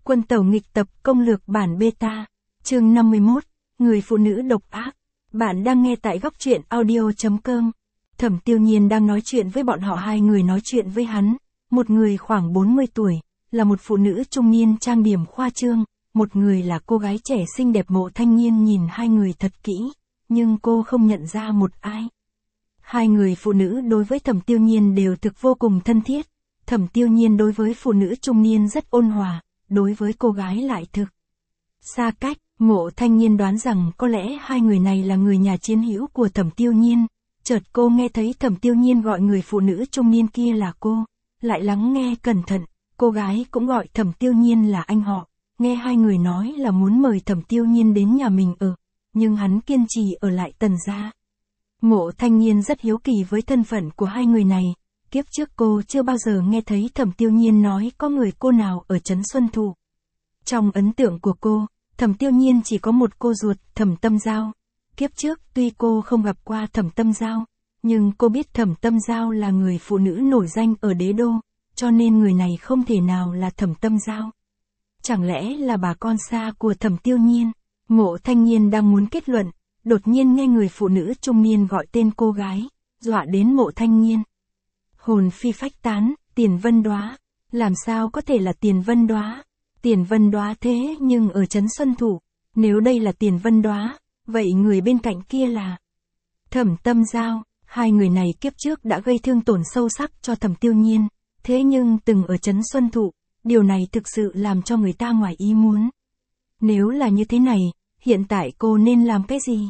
Quân tẩu nghịch tập công lược bản beta, chương 51, người phụ nữ độc ác. Bạn đang nghe tại góc truyện audio.com. Thẩm Tiêu Nhiên đang nói chuyện với bọn họ, hai người nói chuyện với hắn. Một người khoảng 40 tuổi, là một phụ nữ trung niên trang điểm khoa trương, một người là cô gái trẻ xinh đẹp. Mộ Thanh Nhiên nhìn hai người thật kỹ, nhưng cô không nhận ra một ai. Hai người phụ nữ đối với Thẩm Tiêu Nhiên đều thực vô cùng thân thiết. Thẩm Tiêu Nhiên đối với phụ nữ trung niên rất ôn hòa, đối với cô gái lại thực xa cách. Mộ Thanh Nhiên đoán rằng có lẽ hai người này là người nhà chiến hữu của Thẩm Tiêu Nhiên. Chợt cô nghe thấy Thẩm Tiêu Nhiên gọi người phụ nữ trung niên kia là cô, lại lắng nghe cẩn thận, cô gái cũng gọi Thẩm Tiêu Nhiên là anh họ. Nghe hai người nói là muốn mời Thẩm Tiêu Nhiên đến nhà mình ở, nhưng hắn kiên trì ở lại Tần gia. Mộ Thanh Nhiên rất hiếu kỳ với thân phận của hai người này. Kiếp trước cô chưa bao giờ nghe thấy Thẩm Tiêu Nhiên nói có người cô nào ở Trấn Xuân Thụ. Trong ấn tượng của cô, Thẩm Tiêu Nhiên chỉ có một cô ruột, Thẩm Tâm Giao. Kiếp trước tuy cô không gặp qua Thẩm Tâm Giao, nhưng cô biết Thẩm Tâm Giao là người phụ nữ nổi danh ở Đế Đô, cho nên người này không thể nào là Thẩm Tâm Giao. Chẳng lẽ là bà con xa của Thẩm Tiêu Nhiên? Mộ Thanh Nhiên đang muốn kết luận, đột nhiên nghe người phụ nữ trung niên gọi tên cô gái, dọa đến Mộ Thanh Nhiên hồn phi phách tán. Tiền Vân Đóa, làm sao có thể là Tiền Vân Đóa? Tiền Vân Đóa thế nhưng ở Trấn Xuân Thụ, nếu đây là Tiền Vân Đóa, vậy người bên cạnh kia là Thẩm Tâm Giao. Hai người này kiếp trước đã gây thương tổn sâu sắc cho Thẩm Tiêu Nhiên, thế nhưng từng ở Trấn Xuân Thụ, điều này thực sự làm cho người ta ngoài ý muốn. Nếu là như thế này, hiện tại cô nên làm cái gì?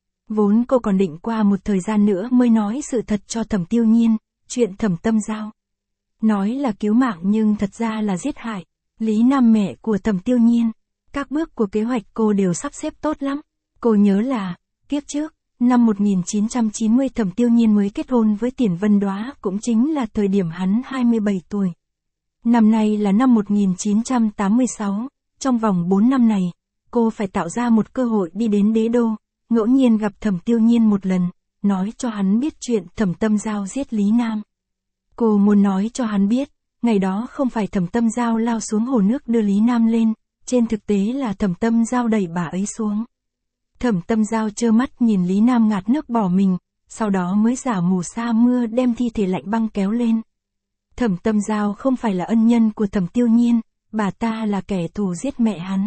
Vốn cô còn định qua một thời gian nữa mới nói sự thật cho Thẩm Tiêu Nhiên, chuyện Thẩm Tâm Giao nói là cứu mạng nhưng thật ra là giết hại Lý Nam, mẹ của Thẩm Tiêu Nhiên. Các bước của kế hoạch cô đều sắp xếp tốt lắm. Cô nhớ là, kiếp trước, năm 1990 Thẩm Tiêu Nhiên mới kết hôn với Tiền Vân Đóa, cũng chính là thời điểm hắn 27 tuổi. Năm nay là năm 1986, trong vòng 4 năm này, cô phải tạo ra một cơ hội đi đến Đế Đô, ngẫu nhiên gặp Thẩm Tiêu Nhiên một lần, nói cho hắn biết chuyện Thẩm Tâm Giao giết Lý Nam. Cô muốn nói cho hắn biết, ngày đó không phải Thẩm Tâm Giao lao xuống hồ nước đưa Lý Nam lên, trên thực tế là Thẩm Tâm Giao đẩy bà ấy xuống. Thẩm Tâm Giao trơ mắt nhìn Lý Nam ngạt nước bỏ mình, sau đó mới giả mù sa mưa đem thi thể lạnh băng kéo lên. Thẩm Tâm Giao không phải là ân nhân của Thẩm Tiêu Nhiên, bà ta là kẻ thù giết mẹ hắn.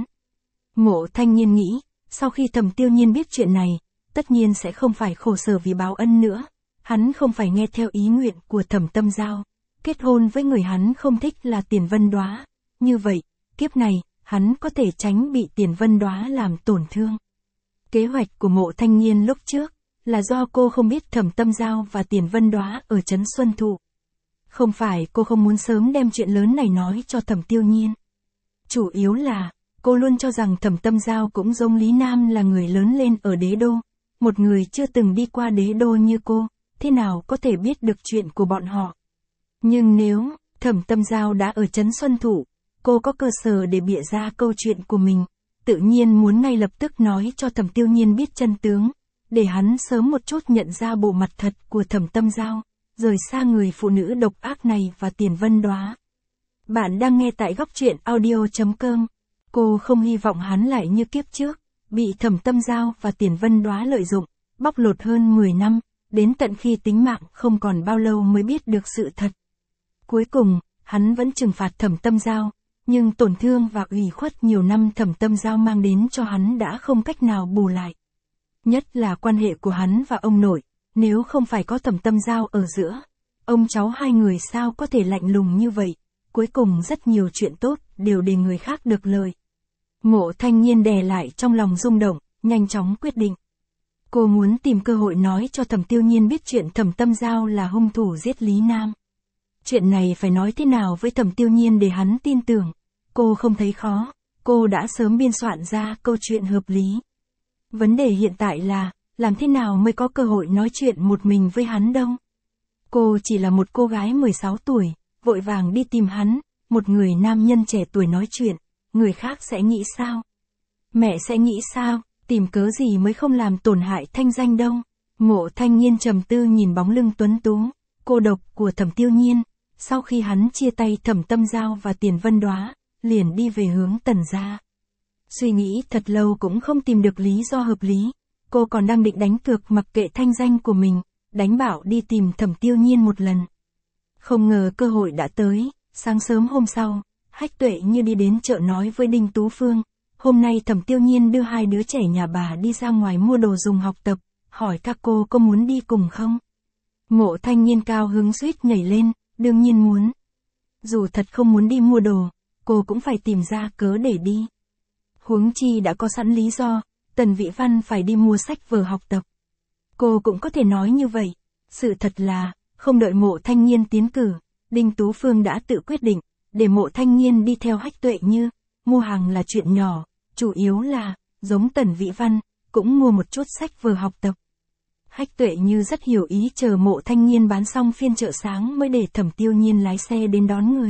Mộ Thanh Nhiên nghĩ, sau khi Thẩm Tiêu Nhiên biết chuyện này, tất nhiên sẽ không phải khổ sở vì báo ân nữa. Hắn không phải nghe theo ý nguyện của Thẩm Tâm Giao, kết hôn với người hắn không thích là Tiền Vân Đóa. Như vậy, kiếp này, hắn có thể tránh bị Tiền Vân Đóa làm tổn thương. Kế hoạch của Mộ Thanh Nhiên lúc trước, là do cô không biết Thẩm Tâm Giao và Tiền Vân Đóa ở Trấn Xuân Thụ. Không phải cô không muốn sớm đem chuyện lớn này nói cho Thẩm Tiêu Nhiên. Chủ yếu là, cô luôn cho rằng Thẩm Tâm Giao cũng giống Lý Nam là người lớn lên ở Đế Đô. Một người chưa từng đi qua Đế Đô như cô, thế nào có thể biết được chuyện của bọn họ. Nhưng nếu Thẩm Tâm Giao đã ở Trấn Xuân Thụ, cô có cơ sở để bịa ra câu chuyện của mình, tự nhiên muốn ngay lập tức nói cho Thẩm Tiêu Nhiên biết chân tướng, để hắn sớm một chút nhận ra bộ mặt thật của Thẩm Tâm Giao, rời xa người phụ nữ độc ác này và Tiền Vân Đóa. Bạn đang nghe tại góc truyện audio.com. Cô không hy vọng hắn lại như kiếp trước, bị Thẩm Tâm Giao và Tiền Vân Đóa lợi dụng, bóc lột hơn 10 năm, đến tận khi tính mạng không còn bao lâu mới biết được sự thật. Cuối cùng, hắn vẫn trừng phạt Thẩm Tâm Giao, nhưng tổn thương và ủy khuất nhiều năm Thẩm Tâm Giao mang đến cho hắn đã không cách nào bù lại. Nhất là quan hệ của hắn và ông nội, nếu không phải có Thẩm Tâm Giao ở giữa, ông cháu hai người sao có thể lạnh lùng như vậy. Cuối cùng rất nhiều chuyện tốt đều để người khác được lợi. Mộ Thanh Nhiên đè lại trong lòng rung động, nhanh chóng quyết định. Cô muốn tìm cơ hội nói cho Thẩm Tiêu Nhiên biết chuyện Thẩm Tâm Giao là hung thủ giết Lý Nam. Chuyện này phải nói thế nào với Thẩm Tiêu Nhiên để hắn tin tưởng. Cô không thấy khó, cô đã sớm biên soạn ra câu chuyện hợp lý. Vấn đề hiện tại là, làm thế nào mới có cơ hội nói chuyện một mình với hắn đâu. Cô chỉ là một cô gái 16 tuổi, vội vàng đi tìm hắn, một người nam nhân trẻ tuổi nói chuyện, người khác sẽ nghĩ sao? Mẹ sẽ nghĩ sao? Tìm cớ gì mới không làm tổn hại thanh danh đâu. Mộ Thanh Nhiên trầm tư nhìn bóng lưng tuấn tú, cô độc của Thẩm Tiêu Nhiên. Sau khi hắn chia tay Thẩm Tâm Giao và Tiền Vân Đóa, liền đi về hướng Tần gia. Suy nghĩ thật lâu cũng không tìm được lý do hợp lý, cô còn đang định đánh cược mặc kệ thanh danh của mình, đánh bảo đi tìm Thẩm Tiêu Nhiên một lần. Không ngờ cơ hội đã tới, sáng sớm hôm sau, Hách Tuệ Như đi đến chợ nói với Đinh Tú Phương, hôm nay Thẩm Tiêu Nhiên đưa hai đứa trẻ nhà bà đi ra ngoài mua đồ dùng học tập, hỏi các cô có muốn đi cùng không? Mộ Thanh Nhiên cao hứng suýt nhảy lên, đương nhiên muốn. Dù thật không muốn đi mua đồ, cô cũng phải tìm ra cớ để đi. Huống chi đã có sẵn lý do, Tần Vĩ Văn phải đi mua sách vở học tập. Cô cũng có thể nói như vậy. Sự thật là, không đợi Mộ Thanh Nhiên tiến cử, Đinh Tú Phương đã tự quyết định, để Mộ Thanh Nhiên đi theo Hách Tuệ Như. Mua hàng là chuyện nhỏ, chủ yếu là, giống Tần Vĩ Văn, cũng mua một chút sách vở học tập. Hách Tuệ Như rất hiểu ý, chờ Mộ Thanh Nhiên bán xong phiên chợ sáng mới để Thẩm Tiêu Nhiên lái xe đến đón người.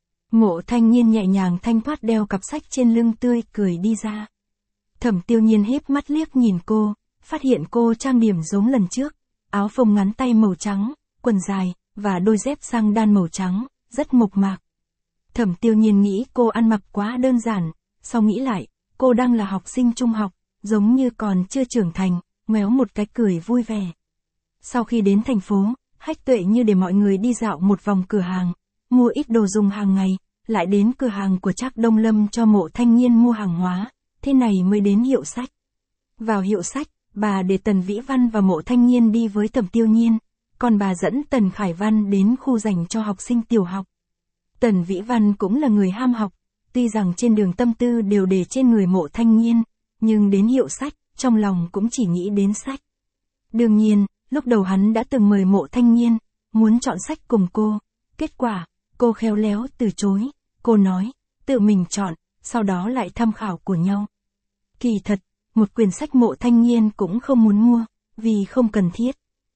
Mộ Thanh Nhiên nhẹ nhàng thanh thoát đeo cặp sách trên lưng, tươi cười đi ra. Thẩm Tiêu Nhiên híp mắt liếc nhìn cô, phát hiện cô trang điểm giống lần trước, áo phông ngắn tay màu trắng, quần dài, và đôi dép sang đan màu trắng, rất mộc mạc. Thẩm Tiêu Nhiên nghĩ cô ăn mặc quá đơn giản, sau nghĩ lại, cô đang là học sinh trung học, giống như còn chưa trưởng thành, ngoéo một cái cười vui vẻ. Sau khi đến thành phố, Hách Tuệ Như để mọi người đi dạo một vòng cửa hàng, mua ít đồ dùng hàng ngày, lại đến cửa hàng của Trác Đông Lâm cho Mộ Thanh Nhiên mua hàng hóa, thế này mới đến hiệu sách. Vào hiệu sách, bà để Tần Vĩ Văn và Mộ Thanh Nhiên đi với Thẩm Tiêu Nhiên, còn bà dẫn Tần Khải Văn đến khu dành cho học sinh tiểu học. Tần Vĩ Văn cũng là người ham học, tuy rằng trên đường tâm tư đều để trên người Mộ Thanh Nhiên, nhưng đến hiệu sách, trong lòng cũng chỉ nghĩ đến sách. Đương nhiên, lúc đầu hắn đã từng mời Mộ Thanh Nhiên, muốn chọn sách cùng cô, kết quả, cô khéo léo từ chối, cô nói, tự mình chọn, sau đó lại tham khảo của nhau. Kỳ thật, một quyển sách Mộ Thanh Nhiên cũng không muốn mua, vì không cần thiết.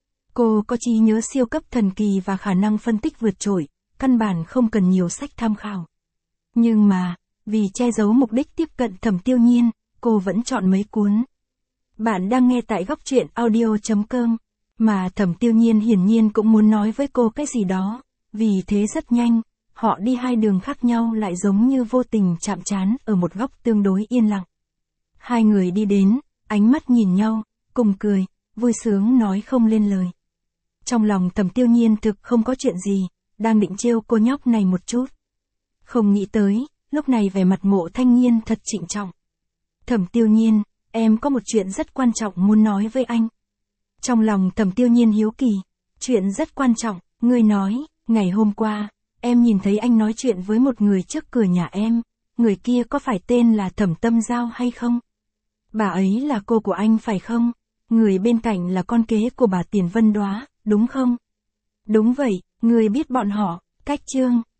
Cô có trí nhớ siêu cấp thần kỳ và khả năng phân tích vượt trội, căn bản không cần nhiều sách tham khảo. Nhưng mà, vì che giấu mục đích tiếp cận Thẩm Tiêu Nhiên, cô vẫn chọn mấy cuốn. Bạn đang nghe tại góc truyện audio.com, mà Thẩm Tiêu Nhiên hiển nhiên cũng muốn nói với cô cái gì đó, vì thế rất nhanh, họ đi hai đường khác nhau lại giống như vô tình chạm trán ở một góc tương đối yên lặng. Hai người đi đến, ánh mắt nhìn nhau, cùng cười, vui sướng nói không lên lời. Trong lòng Thẩm Tiêu Nhiên thực không có chuyện gì, đang định trêu cô nhóc này một chút. Không nghĩ tới, lúc này vẻ mặt Mộ Thanh Nhiên thật trịnh trọng. Thẩm Tiêu Nhiên, em có một chuyện rất quan trọng muốn nói với anh. Trong lòng Thẩm Tiêu Nhiên hiếu kỳ, chuyện rất quan trọng, ngươi nói, ngày hôm qua, em nhìn thấy anh nói chuyện với một người trước cửa nhà em, người kia có phải tên là Thẩm Tâm Giao hay không? Bà ấy là cô của anh phải không? Người bên cạnh là con kế của bà Tiền Vân Đóa, đúng không? Đúng vậy, ngươi biết bọn họ, Cách Trương,